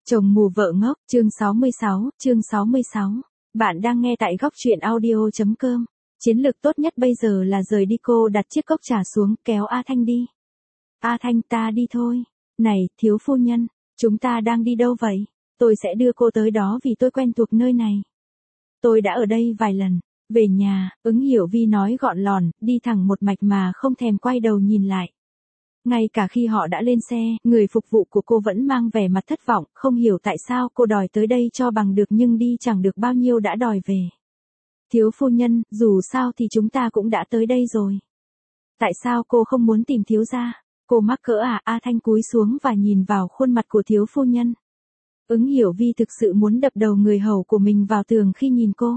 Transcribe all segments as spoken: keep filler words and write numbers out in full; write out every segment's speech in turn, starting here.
Chồng mù vợ ngốc, chương sáu mươi sáu, chương sáu mươi sáu. Bạn đang nghe tại góc truyện audio chấm com. Chiến lược tốt nhất bây giờ là rời đi. Cô đặt chiếc cốc trà xuống, kéo A Thanh đi. A Thanh, ta đi thôi. Này, thiếu phu nhân, chúng ta đang đi đâu vậy? Tôi sẽ đưa cô tới đó vì tôi quen thuộc nơi này. Tôi đã ở đây vài lần. Về nhà, Ứng Hiểu Vi nói gọn lòn, đi thẳng một mạch mà không thèm quay đầu nhìn lại. Ngay cả khi họ đã lên xe, người phục vụ của cô vẫn mang vẻ mặt thất vọng, không hiểu tại sao cô đòi tới đây cho bằng được nhưng đi chẳng được bao nhiêu đã đòi về. Thiếu phu nhân, dù sao thì chúng ta cũng đã tới đây rồi. Tại sao cô không muốn tìm thiếu gia? Cô mắc cỡ à? A Thanh cúi xuống và nhìn vào khuôn mặt của thiếu phu nhân. Ứng Hiểu Vi thực sự muốn đập đầu người hầu của mình vào tường khi nhìn cô.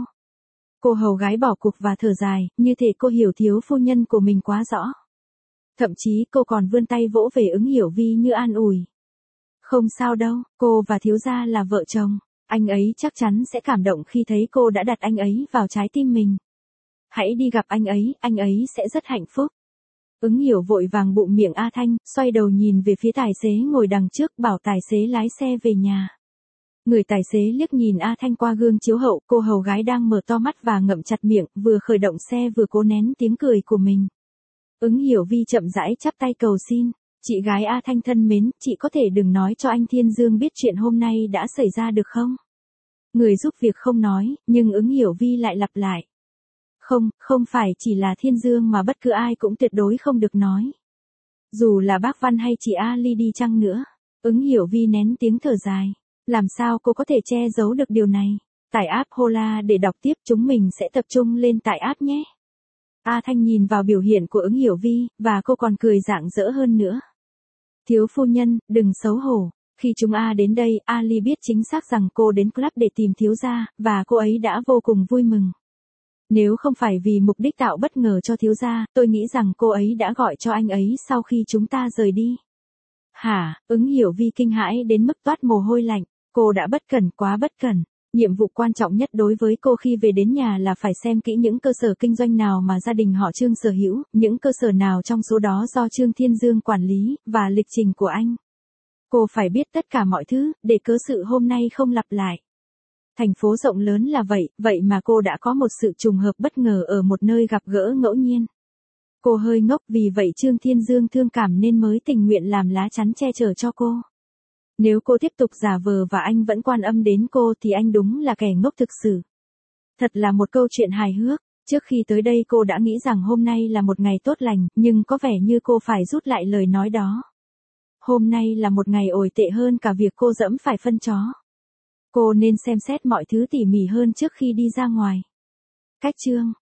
Cô hầu gái bỏ cuộc và thở dài, như thể cô hiểu thiếu phu nhân của mình quá rõ. Thậm chí cô còn vươn tay vỗ về Ứng Hiểu Vi như an ủi. Không sao đâu, cô và thiếu gia là vợ chồng. Anh ấy chắc chắn sẽ cảm động khi thấy cô đã đặt anh ấy vào trái tim mình. Hãy đi gặp anh ấy, anh ấy sẽ rất hạnh phúc. Ứng Hiểu vội vàng bụm miệng A Thanh, xoay đầu nhìn về phía tài xế ngồi đằng trước, bảo tài xế lái xe về nhà. Người tài xế liếc nhìn A Thanh qua gương chiếu hậu, cô hầu gái đang mở to mắt và ngậm chặt miệng, vừa khởi động xe vừa cố nén tiếng cười của mình. Ứng Hiểu Vi chậm rãi chắp tay cầu xin, chị gái A Thanh thân mến, chị có thể đừng nói cho anh Thiên Dương biết chuyện hôm nay đã xảy ra được không? Người giúp việc không nói, nhưng Ứng Hiểu Vi lại lặp lại. Không, không phải chỉ là Thiên Dương mà bất cứ ai cũng tuyệt đối không được nói. Dù là bác Văn hay chị Ali đi chăng nữa. Ứng Hiểu Vi nén tiếng thở dài. Làm sao cô có thể che giấu được điều này? Tải app Hola để đọc tiếp, chúng mình sẽ tập trung lên tải app nhé. A Thanh nhìn vào biểu hiện của Ứng Hiểu Vi, và cô còn cười rạng rỡ hơn nữa. Thiếu phu nhân, đừng xấu hổ. Khi chúng A đến đây, Ali biết chính xác rằng cô đến club để tìm thiếu gia, và cô ấy đã vô cùng vui mừng. Nếu không phải vì mục đích tạo bất ngờ cho thiếu gia, tôi nghĩ rằng cô ấy đã gọi cho anh ấy sau khi chúng ta rời đi. Hả? Ứng Hiểu Vi kinh hãi đến mức toát mồ hôi lạnh. Cô đã bất cẩn, quá bất cẩn. Nhiệm vụ quan trọng nhất đối với cô khi về đến nhà là phải xem kỹ những cơ sở kinh doanh nào mà gia đình họ Trương sở hữu, những cơ sở nào trong số đó do Trương Thiên Dương quản lý, và lịch trình của anh. Cô phải biết tất cả mọi thứ, để cớ sự hôm nay không lặp lại. Thành phố rộng lớn là vậy, vậy mà cô đã có một sự trùng hợp bất ngờ ở một nơi gặp gỡ ngẫu nhiên. Cô hơi ngốc, vì vậy Trương Thiên Dương thương cảm nên mới tình nguyện làm lá chắn che chở cho cô. Nếu cô tiếp tục giả vờ và anh vẫn quan âm đến cô thì anh đúng là kẻ ngốc thực sự. Thật là một câu chuyện hài hước. Trước khi tới đây cô đã nghĩ rằng hôm nay là một ngày tốt lành, nhưng có vẻ như cô phải rút lại lời nói đó. Hôm nay là một ngày tồi tệ hơn cả việc cô dẫm phải phân chó. Cô nên xem xét mọi thứ tỉ mỉ hơn trước khi đi ra ngoài. Cách chương